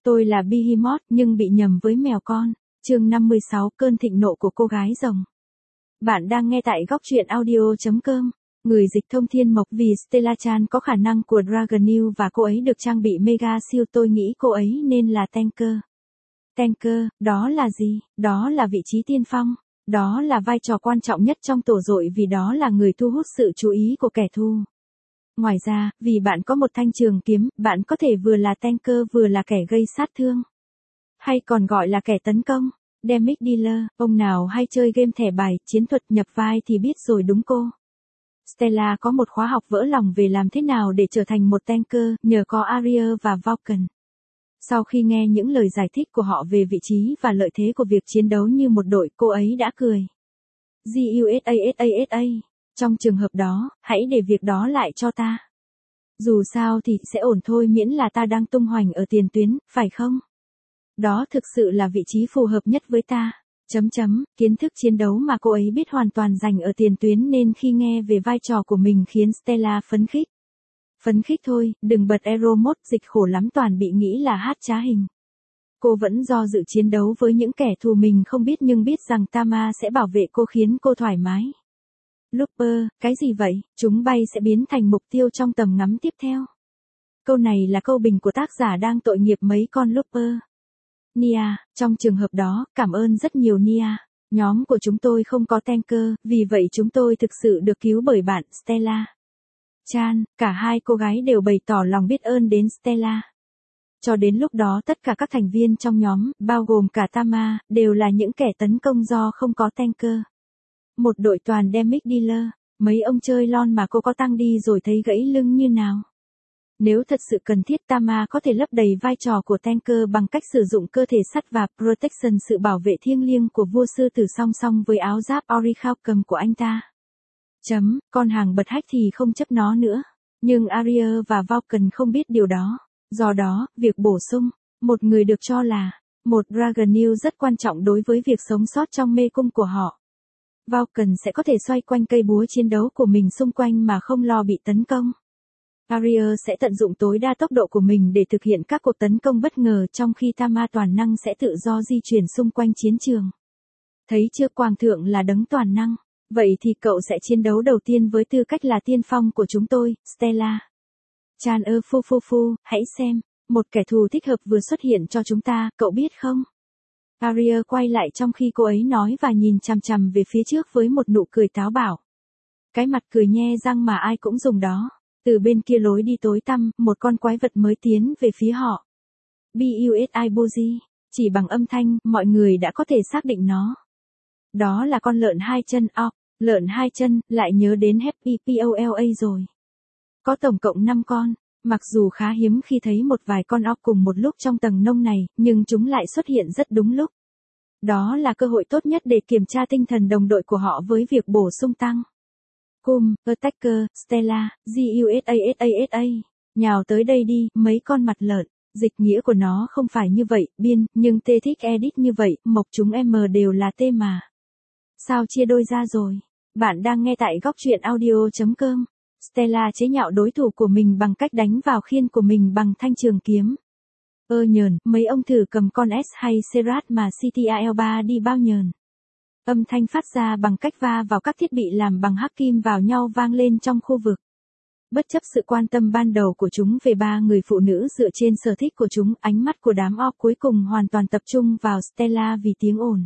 Tôi là Behemoth nhưng bị nhầm với mèo con. Chương 56, cơn thịnh nộ của cô gái rồng. Bạn đang nghe tại góc truyện audio.com. Người dịch thông Thiên Mộc vì Stella Chan có khả năng của Dragonil và cô ấy được trang bị mega siêu, tôi nghĩ cô ấy nên là tanker. Tanker, đó là gì? Đó là vị trí tiên phong. Đó là vai trò quan trọng nhất trong tổ đội vì đó là người thu hút sự chú ý của kẻ thù. Ngoài ra, vì bạn có một thanh trường kiếm, bạn có thể vừa là tanker vừa là kẻ gây sát thương. Hay còn gọi là kẻ tấn công. Damage Dealer, ông nào hay chơi game thẻ bài, chiến thuật nhập vai thì biết rồi đúng cô. Stella có một khóa học vỡ lòng về làm thế nào để trở thành một tanker, nhờ có Arya và Vulcan. Sau khi nghe những lời giải thích của họ về vị trí và lợi thế của việc chiến đấu như một đội, cô ấy đã cười. GUSASASA. Trong trường hợp đó, hãy để việc đó lại cho ta. Dù sao thì sẽ ổn thôi miễn là ta đang tung hoành ở tiền tuyến, phải không? Đó thực sự là vị trí phù hợp nhất với ta. Kiến thức chiến đấu mà cô ấy biết hoàn toàn dành ở tiền tuyến nên khi nghe về vai trò của mình khiến Stella phấn khích. Phấn khích thôi, đừng bật Aero Mode, dịch khổ lắm toàn bị nghĩ là hát trá hình. Cô vẫn do dự chiến đấu với những kẻ thù mình không biết nhưng biết rằng Tama sẽ bảo vệ cô khiến cô thoải mái. Looper, cái gì vậy? Chúng bay sẽ biến thành mục tiêu trong tầm ngắm tiếp theo. Câu này là câu bình của tác giả đang tội nghiệp mấy con Looper. Nia, trong trường hợp đó, cảm ơn rất nhiều Nia. Nhóm của chúng tôi không có tanker, vì vậy chúng tôi thực sự được cứu bởi bạn, Stella Chan. Cả hai cô gái đều bày tỏ lòng biết ơn đến Stella. Cho đến lúc đó tất cả các thành viên trong nhóm, bao gồm cả Tama, đều là những kẻ tấn công do không có tanker. Một đội toàn damage dealer, mấy ông chơi lon mà cô có tăng đi rồi thấy gãy lưng như nào. Nếu thật sự cần thiết, Tama có thể lấp đầy vai trò của tanker bằng cách sử dụng cơ thể sắt và protection, sự bảo vệ thiêng liêng của vua sư tử song song với áo giáp Orichalcum của anh ta. Con hàng bật hách thì không chấp nó nữa. Nhưng Arya và Vulcan không biết điều đó. Do đó, việc bổ sung một người được cho là một Dragonil rất quan trọng đối với việc sống sót trong mê cung của họ. Vulcan sẽ có thể xoay quanh cây búa chiến đấu của mình xung quanh mà không lo bị tấn công. Arya sẽ tận dụng tối đa tốc độ của mình để thực hiện các cuộc tấn công bất ngờ, trong khi Tama toàn năng sẽ tự do di chuyển xung quanh chiến trường. Thấy chưa, Quang Thượng là đấng toàn năng. Vậy thì cậu sẽ chiến đấu đầu tiên với tư cách là tiên phong của chúng tôi, Stella Chan. Phu, hãy xem, một kẻ thù thích hợp vừa xuất hiện cho chúng ta, cậu biết không? Arya quay lại trong khi cô ấy nói và nhìn chằm chằm về phía trước với một nụ cười táo bạo. Cái mặt cười nhe răng mà ai cũng dùng đó. Từ bên kia lối đi tối tăm, một con quái vật mới tiến về phía họ. Busi. Chỉ bằng âm thanh, mọi người đã có thể xác định nó. Đó là con lợn hai chân orc. Lợn hai chân, lại nhớ đến Happy Pola rồi. Có tổng cộng 5 con. Mặc dù khá hiếm khi thấy một vài con orc cùng một lúc trong tầng nông này, nhưng chúng lại xuất hiện rất đúng lúc. Đó là cơ hội tốt nhất để kiểm tra tinh thần đồng đội của họ với việc bổ sung tăng. Attacker, Stella, GUSASASA. Nhào tới đây đi, mấy con mặt lợn. Dịch nghĩa của nó không phải như vậy, biên, nhưng tê thích edit như vậy, mộc chúng M đều là T mà. Sao chia đôi ra rồi? Bạn đang nghe tại góc truyện audio.com. Stella chế nhạo đối thủ của mình bằng cách đánh vào khiên của mình bằng thanh trường kiếm. Nhờn, mấy ông thử cầm con S hay Serat mà CTAL3 đi bao nhờn. Âm thanh phát ra bằng cách va vào các thiết bị làm bằng hắc kim vào nhau vang lên trong khu vực. Bất chấp sự quan tâm ban đầu của chúng về 3 người phụ nữ dựa trên sở thích của chúng, ánh mắt của đám orc cuối cùng hoàn toàn tập trung vào Stella vì tiếng ồn.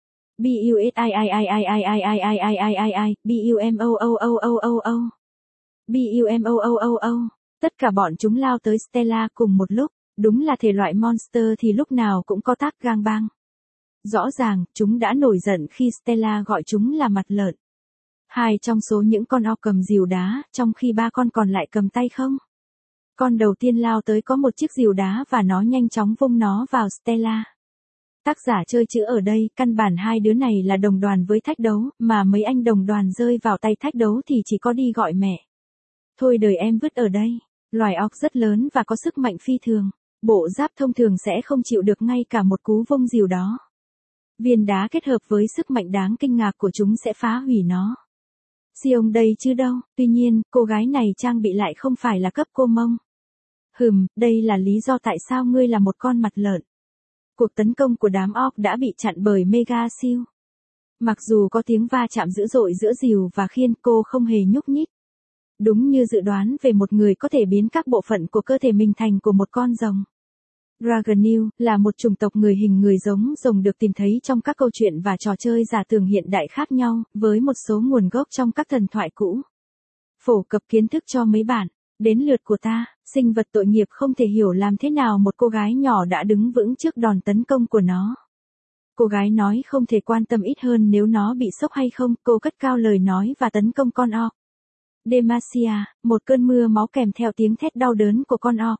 Tất cả bọn chúng lao tới Stella cùng một lúc. Đúng là thể loại monster thì lúc nào cũng có tác gang bang. Rõ ràng, chúng đã nổi giận khi Stella gọi chúng là mặt lợn. 2 trong số những con orc cầm rìu đá, trong khi 3 con còn lại cầm tay không. Con đầu tiên lao tới có một chiếc rìu đá và nó nhanh chóng vung nó vào Stella. Tác giả chơi chữ ở đây, căn bản hai đứa này là đồng đoàn với thách đấu, mà mấy anh đồng đoàn rơi vào tay thách đấu thì chỉ có đi gọi mẹ. Thôi đời em vứt ở đây. Loài orc rất lớn và có sức mạnh phi thường. Bộ giáp thông thường sẽ không chịu được ngay cả một cú vung rìu đó. Viên đá kết hợp với sức mạnh đáng kinh ngạc của chúng sẽ phá hủy nó. Siêu đây chứ đâu, tuy nhiên, cô gái này trang bị lại không phải là cấp cô mông. Đây là lý do tại sao ngươi là một con mặt lợn. Cuộc tấn công của đám orc đã bị chặn bởi Mega Siêu. Mặc dù có tiếng va chạm dữ dội giữa Dìu và Khiên, cô không hề nhúc nhích. Đúng như dự đoán về một người có thể biến các bộ phận của cơ thể mình thành của một con rồng. Dragonil là một chủng tộc người hình người giống rồng được tìm thấy trong các câu chuyện và trò chơi giả tưởng hiện đại khác nhau, với một số nguồn gốc trong các thần thoại cũ. Phổ cập kiến thức cho mấy bạn. Đến lượt của ta, sinh vật tội nghiệp không thể hiểu làm thế nào một cô gái nhỏ đã đứng vững trước đòn tấn công của nó. Cô gái nói không thể quan tâm ít hơn nếu nó bị sốc hay không, cô cất cao lời nói và tấn công con orc. Demacia, một cơn mưa máu kèm theo tiếng thét đau đớn của con orc.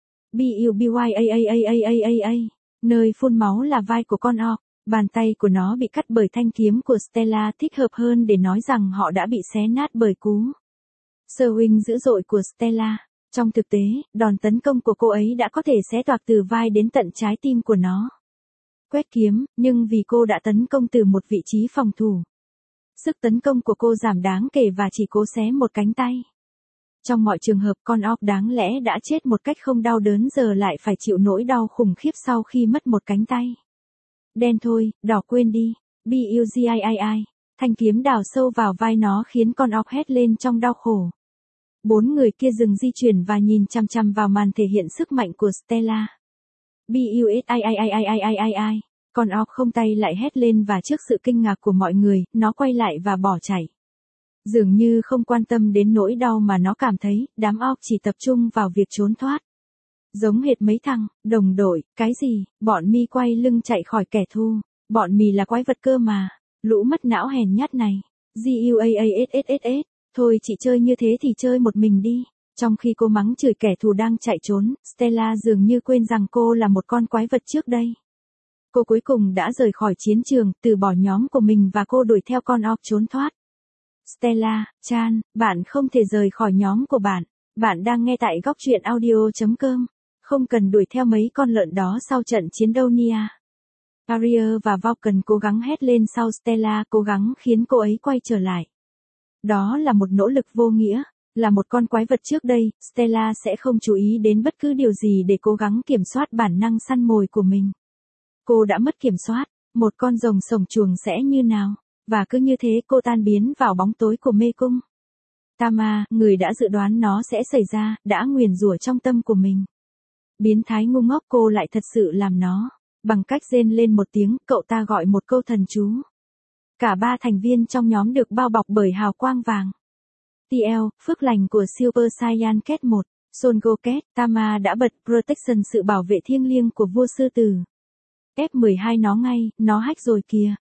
Buyaaaaaaaaaaa, nơi phun máu là vai của con orc, bàn tay của nó bị cắt bởi thanh kiếm của Stella, thích hợp hơn để nói rằng họ đã bị xé nát bởi cú swing dữ dội của Stella. Trong thực tế, đòn tấn công của cô ấy đã có thể xé toạc từ vai đến tận trái tim của nó. Quét kiếm, nhưng vì cô đã tấn công từ một vị trí phòng thủ, sức tấn công của cô giảm đáng kể và chỉ cố xé một cánh tay. Trong mọi trường hợp, con orc đáng lẽ đã chết một cách không đau đớn giờ lại phải chịu nỗi đau khủng khiếp sau khi mất một cánh tay. Đen thôi, đỏ quên đi. Bugii, thanh kiếm đào sâu vào vai nó khiến con orc hét lên trong đau khổ. 4 người kia dừng di chuyển và nhìn chằm chằm vào màn thể hiện sức mạnh của Stella. Busii, con orc không tay lại hét lên và trước sự kinh ngạc của mọi người, nó quay lại và bỏ chạy. Dường như không quan tâm đến nỗi đau mà nó cảm thấy, đám orc chỉ tập trung vào việc trốn thoát. Giống hệt mấy thằng, đồng đội, cái gì, bọn mi quay lưng chạy khỏi kẻ thù, bọn mì là quái vật cơ mà, lũ mất não hèn nhát này. Guaasss, thôi chị chơi như thế thì chơi một mình đi. Trong khi cô mắng chửi kẻ thù đang chạy trốn, Stella dường như quên rằng cô là một con quái vật trước đây. Cô cuối cùng đã rời khỏi chiến trường, từ bỏ nhóm của mình và cô đuổi theo con orc trốn thoát. Stella, Chan, bạn không thể rời khỏi nhóm của bạn. Bạn đang nghe tại góc truyện audio.com. Không cần đuổi theo mấy con lợn đó sau trận chiến đâu Nia. Arya và Vulcan cố gắng hét lên sau Stella, cố gắng khiến cô ấy quay trở lại. Đó là một nỗ lực vô nghĩa. Là một con quái vật trước đây, Stella sẽ không chú ý đến bất cứ điều gì để cố gắng kiểm soát bản năng săn mồi của mình. Cô đã mất kiểm soát, một con rồng sổng chuồng sẽ như nào, và cứ như thế cô tan biến vào bóng tối của mê cung. Tama, người đã dự đoán nó sẽ xảy ra, đã nguyền rủa trong tâm của mình. Biến thái ngu ngốc, cô lại thật sự làm nó. Bằng cách rên lên một tiếng, cậu ta gọi một câu thần chú. Cả 3 thành viên trong nhóm được bao bọc bởi hào quang vàng. TL, phước lành của Super Saiyan Cat 1, Son Goku, Tama đã bật Protection, sự bảo vệ thiêng liêng của vua sư tử. F12 nó ngay, nó hack rồi kìa.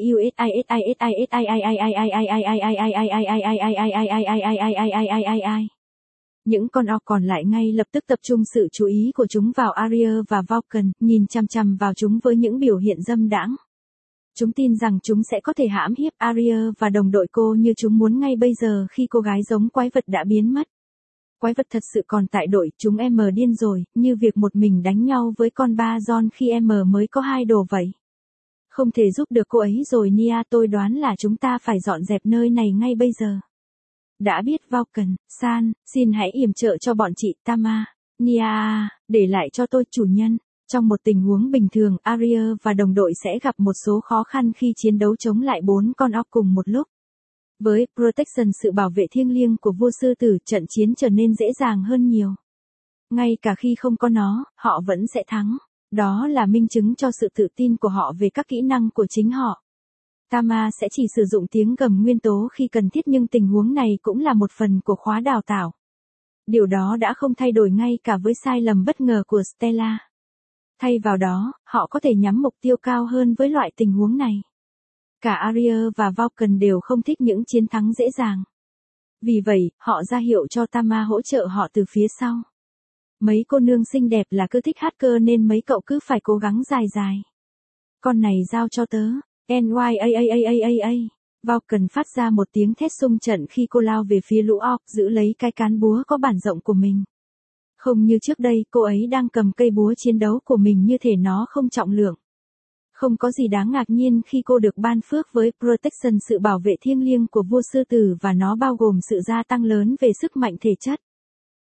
Những con orc còn lại ngay lập tức tập trung sự chú ý của chúng vào Arya và Vulcan, nhìn chằm chằm vào chúng với những biểu hiện dâm đãng. Chúng tin rằng chúng sẽ có thể hãm hiếp Arya và đồng đội cô như chúng muốn ngay bây giờ khi cô gái giống quái vật đã biến mất. Quái vật thật sự còn tại đội, chúng em điên rồi, như việc một mình đánh nhau với con ba John khi em mới có 2 đồ vậy. Không thể giúp được cô ấy rồi Nia, tôi đoán là chúng ta phải dọn dẹp nơi này ngay bây giờ. Đã biết Vulcan, San, xin hãy yểm trợ cho bọn chị, Tama, Nia, để lại cho tôi chủ nhân. Trong một tình huống bình thường, Arya và đồng đội sẽ gặp một số khó khăn khi chiến đấu chống lại 4 con orc cùng một lúc. Với Protection, sự bảo vệ thiêng liêng của vua sư tử, trận chiến trở nên dễ dàng hơn nhiều. Ngay cả khi không có nó, họ vẫn sẽ thắng. Đó là minh chứng cho sự tự tin của họ về các kỹ năng của chính họ. Tama sẽ chỉ sử dụng tiếng gầm nguyên tố khi cần thiết, nhưng tình huống này cũng là một phần của khóa đào tạo. Điều đó đã không thay đổi ngay cả với sai lầm bất ngờ của Stella. Thay vào đó, họ có thể nhắm mục tiêu cao hơn với loại tình huống này. Cả Arya và Vulcan đều không thích những chiến thắng dễ dàng. Vì vậy, họ ra hiệu cho Tama hỗ trợ họ từ phía sau. Mấy cô nương xinh đẹp là cứ thích hát cơ nên mấy cậu cứ phải cố gắng dài dài. Con này giao cho tớ. NYAAAAAA. Vulcan phát ra một tiếng thét xung trận khi cô lao về phía lũ orc, giữ lấy cái cán búa có bản rộng của mình. Không như trước đây, cô ấy đang cầm cây búa chiến đấu của mình như thể nó không trọng lượng. Không có gì đáng ngạc nhiên khi cô được ban phước với Protection, sự bảo vệ thiêng liêng của vua sư tử, và nó bao gồm sự gia tăng lớn về sức mạnh thể chất.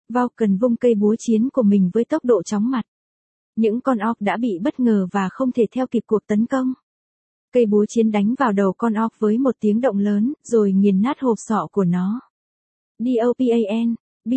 Vulcan vung cây búa chiến của mình với tốc độ chóng mặt. Những con orc đã bị bất ngờ và không thể theo kịp cuộc tấn công. Cây búa chiến đánh vào đầu con orc với một tiếng động lớn, rồi nghiền nát hộp sọ của nó. DOPAN,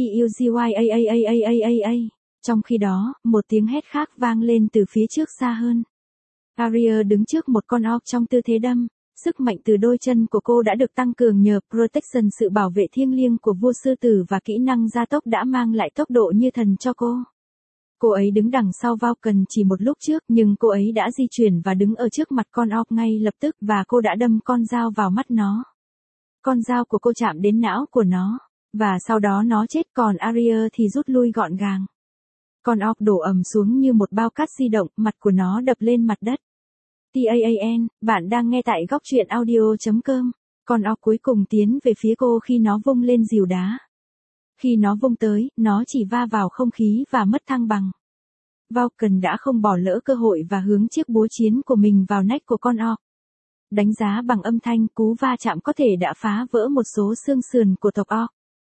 BUZYAAAAAA. Trong khi đó, một tiếng hét khác vang lên từ phía trước xa hơn. Arya đứng trước một con orc trong tư thế đâm. Sức mạnh từ đôi chân của cô đã được tăng cường nhờ Protection, sự bảo vệ thiêng liêng của vua sư tử, và kỹ năng gia tốc đã mang lại tốc độ như thần cho cô. Cô ấy đứng đằng sau Vulcan chỉ một lúc trước, nhưng cô ấy đã di chuyển và đứng ở trước mặt con orc ngay lập tức, và cô đã đâm con dao vào mắt nó. Con dao của cô chạm đến não của nó, và sau đó nó chết, còn Arya thì rút lui gọn gàng. Con orc đổ ầm xuống như một bao cát di động, mặt của nó đập lên mặt đất. TAAN, bạn đang nghe tại góc truyện audio.com. Con orc cuối cùng tiến về phía cô khi nó vung lên rìu đá. Khi nó vung tới, nó chỉ va vào không khí và mất thăng bằng. Vulcan đã không bỏ lỡ cơ hội và hướng chiếc búa chiến của mình vào nách của con orc. Đánh giá bằng âm thanh, cú va chạm có thể đã phá vỡ một số xương sườn của tộc orc.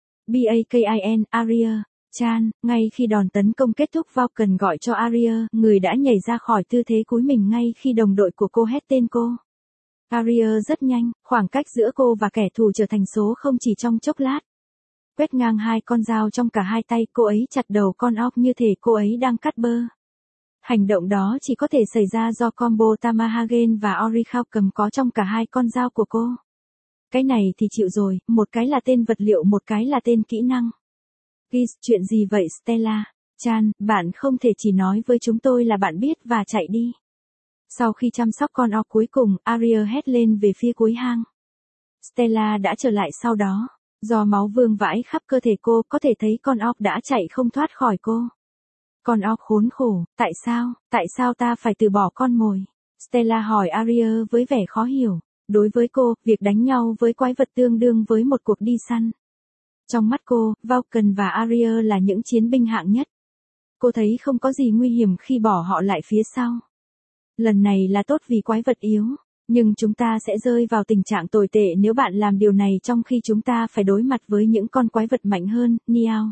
BAKIN, Arya, Chan, ngay khi đòn tấn công kết thúc, Vulcan gọi cho Arya, người đã nhảy ra khỏi tư thế cúi mình ngay khi đồng đội của cô hét tên cô. Arya rất nhanh, khoảng cách giữa cô và kẻ thù trở thành số không chỉ trong chốc lát. Quét ngang hai con dao trong cả hai tay, cô ấy chặt đầu con orc như thể cô ấy đang cắt bơ. Hành động đó chỉ có thể xảy ra do combo Tamahagen và Orichalcum có trong cả hai con dao của cô. Cái này thì chịu rồi, một cái là tên vật liệu, một cái là tên kỹ năng. Giz, chuyện gì vậy Stella? Chan, bạn không thể chỉ nói với chúng tôi là bạn biết và chạy đi. Sau khi chăm sóc con orc cuối cùng, Arya hét lên về phía cuối hang. Stella đã trở lại sau đó. Do máu vương vãi khắp cơ thể cô, có thể thấy con orc đã chạy không thoát khỏi cô. Con orc khốn khổ, tại sao ta phải từ bỏ con mồi? Stella hỏi Arya với vẻ khó hiểu. Đối với cô, việc đánh nhau với quái vật tương đương với một cuộc đi săn. Trong mắt cô, Vulcan và Arya là những chiến binh hạng nhất. Cô thấy không có gì nguy hiểm khi bỏ họ lại phía sau. Lần này là tốt vì quái vật yếu, nhưng chúng ta sẽ rơi vào tình trạng tồi tệ nếu bạn làm điều này trong khi chúng ta phải đối mặt với những con quái vật mạnh hơn, Niao.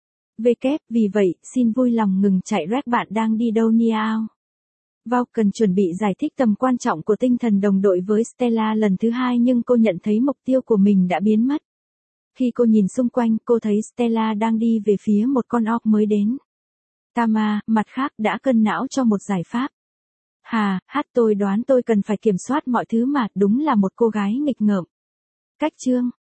Vì vậy, xin vui lòng ngừng chạy Rex, bạn đang đi đâu Niao? Vulcan chuẩn bị giải thích tầm quan trọng của tinh thần đồng đội với Stella lần thứ hai, nhưng cô nhận thấy mục tiêu của mình đã biến mất. Khi cô nhìn xung quanh, cô thấy Stella đang đi về phía một con orc mới đến. Tama, mặt khác, đã cân não cho một giải pháp. Tôi đoán tôi cần phải kiểm soát mọi thứ mà, đúng là một cô gái nghịch ngợm. Cách chương